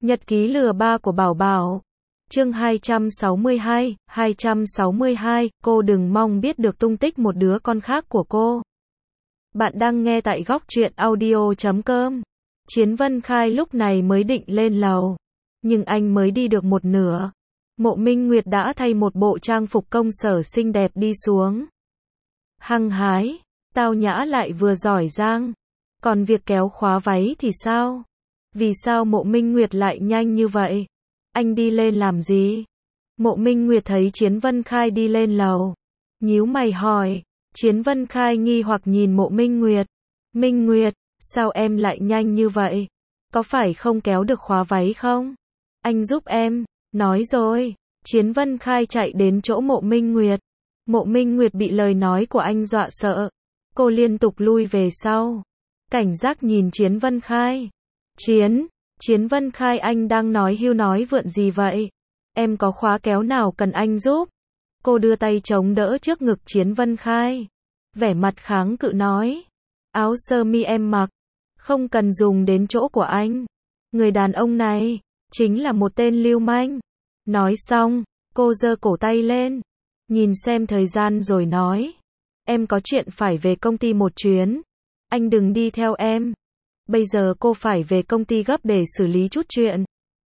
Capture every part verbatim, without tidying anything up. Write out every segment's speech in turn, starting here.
Nhật ký lừa ba của Bảo Bảo. Chương hai trăm sáu mươi hai, hai trăm sáu mươi hai, cô đừng mong biết được tung tích một đứa con khác của cô. Bạn đang nghe tại góc truyện audio chấm com. Chiến Vân Khai lúc này mới định lên lầu, nhưng anh mới đi được một nửa, Mộ Minh Nguyệt đã thay một bộ trang phục công sở xinh đẹp đi xuống. Hăng hái, tao nhã lại vừa giỏi giang. Còn việc kéo khóa váy thì sao? Vì sao Mộ Minh Nguyệt lại nhanh như vậy? Anh đi lên làm gì? Mộ Minh Nguyệt thấy Chiến Vân Khai đi lên lầu, nhíu mày hỏi. Chiến Vân Khai nghi hoặc nhìn Mộ Minh Nguyệt. Minh Nguyệt, sao em lại nhanh như vậy? Có phải không kéo được khóa váy không? Anh giúp em. Nói rồi, Chiến Vân Khai chạy đến chỗ Mộ Minh Nguyệt. Mộ Minh Nguyệt bị lời nói của anh dọa sợ. Cô liên tục lui về sau, cảnh giác nhìn Chiến Vân Khai. Chiến, Chiến Vân Khai, anh đang nói hưu nói vượn gì vậy? Em có khóa kéo nào cần anh giúp? Cô đưa tay chống đỡ trước ngực Chiến Vân Khai, vẻ mặt kháng cự nói. Áo sơ mi em mặc, không cần dùng đến chỗ của anh. Người đàn ông này chính là một tên lưu manh. Nói xong, cô giơ cổ tay lên, nhìn xem thời gian rồi nói. Em có chuyện phải về công ty một chuyến. Anh đừng đi theo em. Bây giờ cô phải về công ty gấp để xử lý chút chuyện.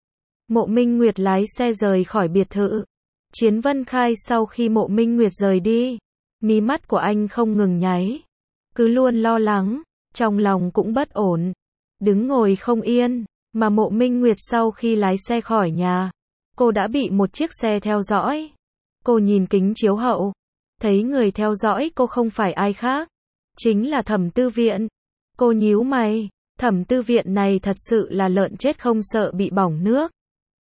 Mộ Minh Nguyệt lái xe rời khỏi biệt thự. Chiến Vân Khai sau khi Mộ Minh Nguyệt rời đi, mí mắt của anh không ngừng nháy, cứ luôn lo lắng, trong lòng cũng bất ổn, đứng ngồi không yên. Mà Mộ Minh Nguyệt sau khi lái xe khỏi nhà, cô đã bị một chiếc xe theo dõi. Cô nhìn kính chiếu hậu, thấy người theo dõi cô không phải ai khác, chính là Thẩm Tư Viện. Cô nhíu mày, Thẩm Tư Viện này thật sự là lợn chết không sợ bị bỏng nước.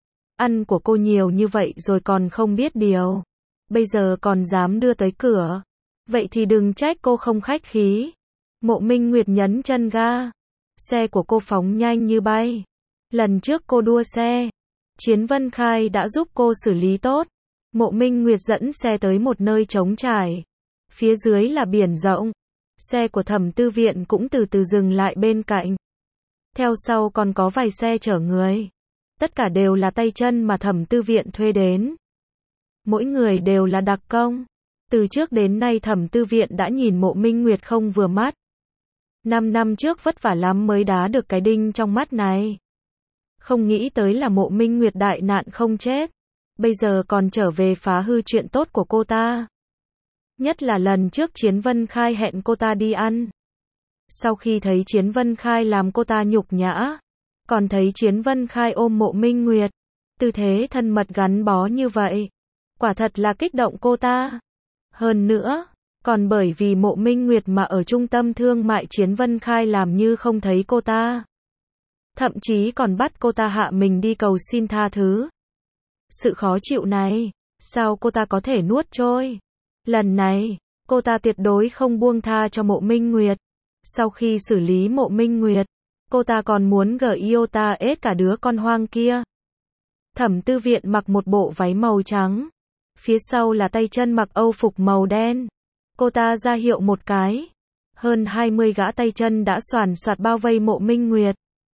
Ăn của cô nhiều như vậy rồi còn không biết điều, bây giờ còn dám đưa tới cửa, vậy thì đừng trách cô không khách khí. Mộ Minh Nguyệt nhấn chân ga, xe của cô phóng nhanh như bay. Lần trước cô đua xe, Chiến Vân Khai đã giúp cô xử lý tốt. Mộ Minh Nguyệt dẫn xe tới một nơi trống trải, phía dưới là biển rộng. Xe của Thẩm Tư Viện cũng từ từ dừng lại bên cạnh. Theo sau còn có vài xe chở người. Tất cả đều là tay chân mà Thẩm Tư Viện thuê đến. Mỗi người đều là đặc công. Từ trước đến nay Thẩm Tư Viện đã nhìn Mộ Minh Nguyệt không vừa mắt. Năm năm trước vất vả lắm mới đá được cái đinh trong mắt này. Không nghĩ tới là Mộ Minh Nguyệt đại nạn không chết, bây giờ còn trở về phá hư chuyện tốt của cô ta. Nhất là lần trước Chiến Vân Khai hẹn cô ta đi ăn. Sau khi thấy Chiến Vân Khai làm cô ta nhục nhã, còn thấy Chiến Vân Khai ôm Mộ Minh Nguyệt, tư thế thân mật gắn bó như vậy, quả thật là kích động cô ta. Hơn nữa, còn bởi vì Mộ Minh Nguyệt mà ở trung tâm thương mại Chiến Vân Khai làm như không thấy cô ta. Thậm chí còn bắt cô ta hạ mình đi cầu xin tha thứ. Sự khó chịu này, sao cô ta có thể nuốt trôi? Lần này, cô ta tuyệt đối không buông tha cho Mộ Minh Nguyệt. Sau khi xử lý Mộ Minh Nguyệt, cô ta còn muốn gờ yêu ta ết cả đứa con hoang kia. Thẩm Tư Viện mặc một bộ váy màu trắng, phía sau là tay chân mặc âu phục màu đen. Cô ta ra hiệu một cái, hơn hai mươi gã tay chân đã xoàn xoạt bao vây Mộ Minh Nguyệt.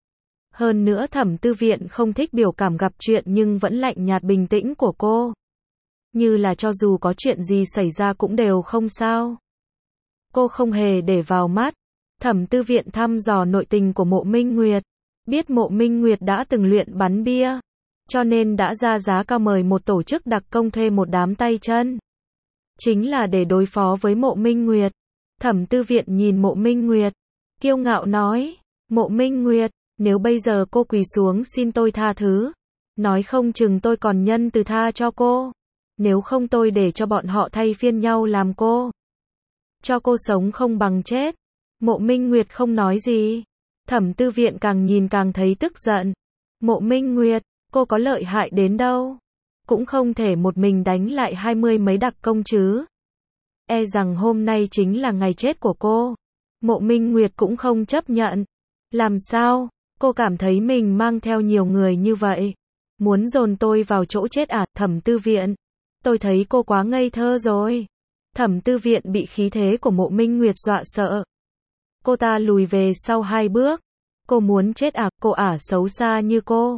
Hơn nữa Thẩm Tư Viện không thích biểu cảm gặp chuyện nhưng vẫn lạnh nhạt bình tĩnh của cô. Như là cho dù có chuyện gì xảy ra cũng đều không sao. Cô không hề để vào mắt. Thẩm Tư Viện thăm dò nội tình của Mộ Minh Nguyệt. Biết Mộ Minh Nguyệt đã từng luyện bắn bia, cho nên đã ra giá cao mời một tổ chức đặc công thuê một đám tay chân. Chính là để đối phó với Mộ Minh Nguyệt. Thẩm Tư Viện nhìn Mộ Minh Nguyệt, kiêu ngạo nói. Mộ Minh Nguyệt, nếu bây giờ cô quỳ xuống xin tôi tha thứ, nói không chừng tôi còn nhân từ tha cho cô. Nếu không tôi để cho bọn họ thay phiên nhau làm cô. Cho cô sống không bằng chết. Mộ Minh Nguyệt không nói gì. Thẩm Tư Viện càng nhìn càng thấy tức giận. Mộ Minh Nguyệt, cô có lợi hại đến đâu, cũng không thể một mình đánh lại hai mươi mấy đặc công chứ. E rằng hôm nay chính là ngày chết của cô. Mộ Minh Nguyệt cũng không chấp nhận. Làm sao? Cô cảm thấy mình mang theo nhiều người như vậy, muốn dồn tôi vào chỗ chết à? Thẩm Tư Viện, tôi thấy cô quá ngây thơ rồi. Thẩm Tư Viện bị khí thế của Mộ Minh Nguyệt dọa sợ. Cô ta lùi về sau hai bước. Cô muốn chết à? Cô ả xấu xa như cô,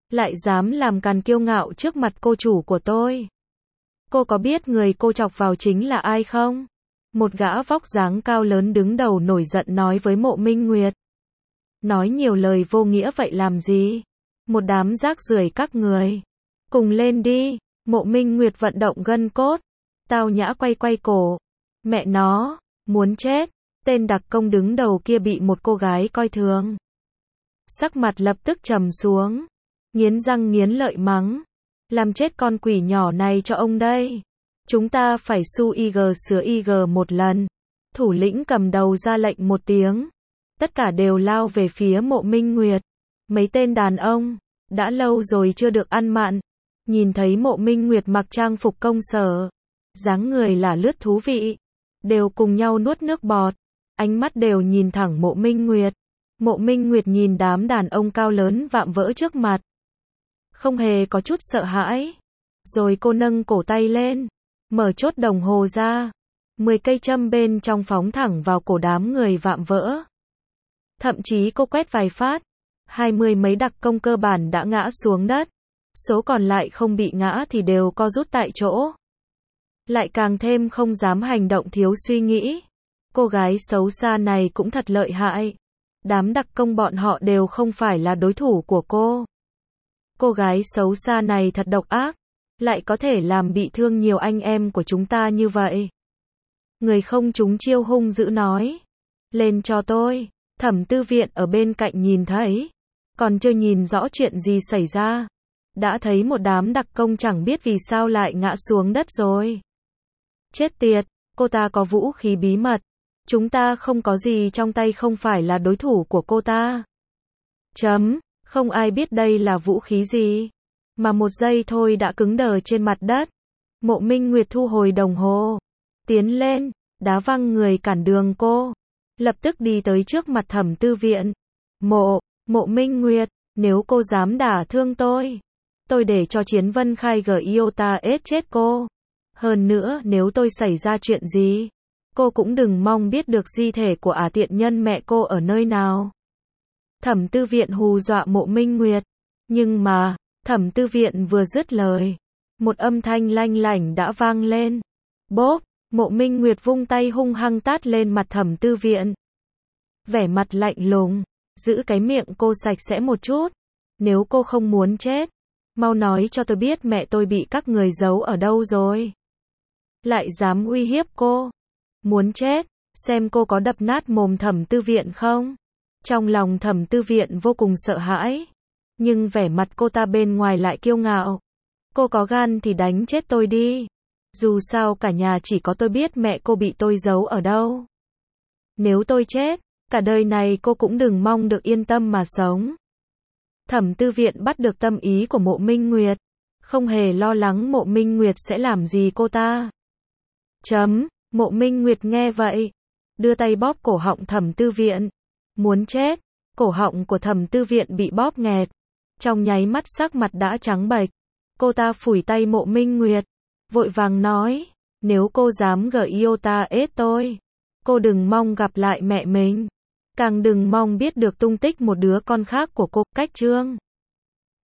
Lại dám làm càn kiêu ngạo trước mặt cô chủ của tôi. Cô có biết người cô chọc vào chính là ai không? Một gã vóc dáng cao lớn đứng đầu nổi giận nói với Mộ Minh Nguyệt. Nói nhiều lời vô nghĩa vậy làm gì? Một đám rác rưởi các người. Cùng lên đi. Mộ Minh Nguyệt vận động gân cốt. Tao nhã quay quay cổ. Mẹ nó, muốn chết. Tên đặc công đứng đầu kia bị một cô gái coi thường. Sắc mặt lập tức trầm xuống. Nghiến răng nghiến lợi mắng. Làm chết con quỷ nhỏ này cho ông đây. Chúng ta phải su i giê sửa i giê một lần. Thủ lĩnh cầm đầu ra lệnh một tiếng. Tất cả đều lao về phía Mộ Minh Nguyệt. Mấy tên đàn ông, đã lâu rồi chưa được ăn mặn. Nhìn thấy Mộ Minh Nguyệt mặc trang phục công sở. Dáng người là lướt thú vị. Đều cùng nhau nuốt nước bọt. Ánh mắt đều nhìn thẳng Mộ Minh Nguyệt. Mộ Minh Nguyệt nhìn đám đàn ông cao lớn vạm vỡ trước mặt. Không hề có chút sợ hãi. Rồi cô nâng cổ tay lên. Mở chốt đồng hồ ra. Mười cây châm bên trong phóng thẳng vào cổ đám người vạm vỡ. Thậm chí cô quét vài phát. Hai mươi mấy đặc công cơ bản đã ngã xuống đất. Số còn lại không bị ngã thì đều co rút tại chỗ. Lại càng thêm không dám hành động thiếu suy nghĩ. Cô gái xấu xa này cũng thật lợi hại. Đám đặc công bọn họ đều không phải là đối thủ của cô. Cô gái xấu xa này thật độc ác. Lại có thể làm bị thương nhiều anh em của chúng ta như vậy. Người không trúng chiêu hung dữ nói. Lên cho tôi. Thẩm Tư Viện ở bên cạnh nhìn thấy. Còn chưa nhìn rõ chuyện gì xảy ra. Đã thấy một đám đặc công chẳng biết vì sao lại ngã xuống đất rồi. Chết tiệt, cô ta có vũ khí bí mật. Chúng ta không có gì trong tay không phải là đối thủ của cô ta. Chấm, không ai biết đây là vũ khí gì. Mà một giây thôi đã cứng đờ trên mặt đất. Mộ Minh Nguyệt thu hồi đồng hồ. Tiến lên, đá văng người cản đường cô. Lập tức đi tới trước mặt Thẩm Tư Viện. Mộ, Mộ Minh Nguyệt, nếu cô dám đả thương tôi. Tôi để cho Chiến Vân khai gờ iota ết chết cô. Hơn nữa nếu tôi xảy ra chuyện gì. Cô cũng đừng mong biết được di thể của ả tiện nhân mẹ cô ở nơi nào. Thẩm Tư Viện hù dọa Mộ Minh Nguyệt. Nhưng mà, Thẩm Tư Viện vừa dứt lời. Một âm thanh lanh lảnh đã vang lên. Bốp, Mộ Minh Nguyệt vung tay hung hăng tát lên mặt Thẩm Tư Viện. Vẻ mặt lạnh lùng. Giữ cái miệng cô sạch sẽ một chút. Nếu cô không muốn chết. Mau nói cho tôi biết mẹ tôi bị các người giấu ở đâu rồi. Lại dám uy hiếp cô. Muốn chết. Xem cô có đập nát mồm Thẩm Tư Viện không. Trong lòng Thẩm Tư Viện vô cùng sợ hãi. Nhưng vẻ mặt cô ta bên ngoài lại kiêu ngạo. Cô có gan thì đánh chết tôi đi. Dù sao cả nhà chỉ có tôi biết mẹ cô bị tôi giấu ở đâu. Nếu tôi chết, cả đời này cô cũng đừng mong được yên tâm mà sống. Thẩm Tư Viện bắt được tâm ý của Mộ Minh Nguyệt. Không hề lo lắng Mộ Minh Nguyệt sẽ làm gì cô ta. Chấm, Mộ Minh Nguyệt nghe vậy. Đưa tay bóp cổ họng Thẩm Tư Viện. Muốn chết. Cổ họng của Thẩm Tư Viện bị bóp nghẹt. Trong nháy mắt sắc mặt đã trắng bệch. Cô ta phủi tay Mộ Minh Nguyệt. Vội vàng nói. Nếu cô dám gờ iota ết tôi. Cô đừng mong gặp lại mẹ mình. Càng đừng mong biết được tung tích một đứa con khác của cô. Cách chương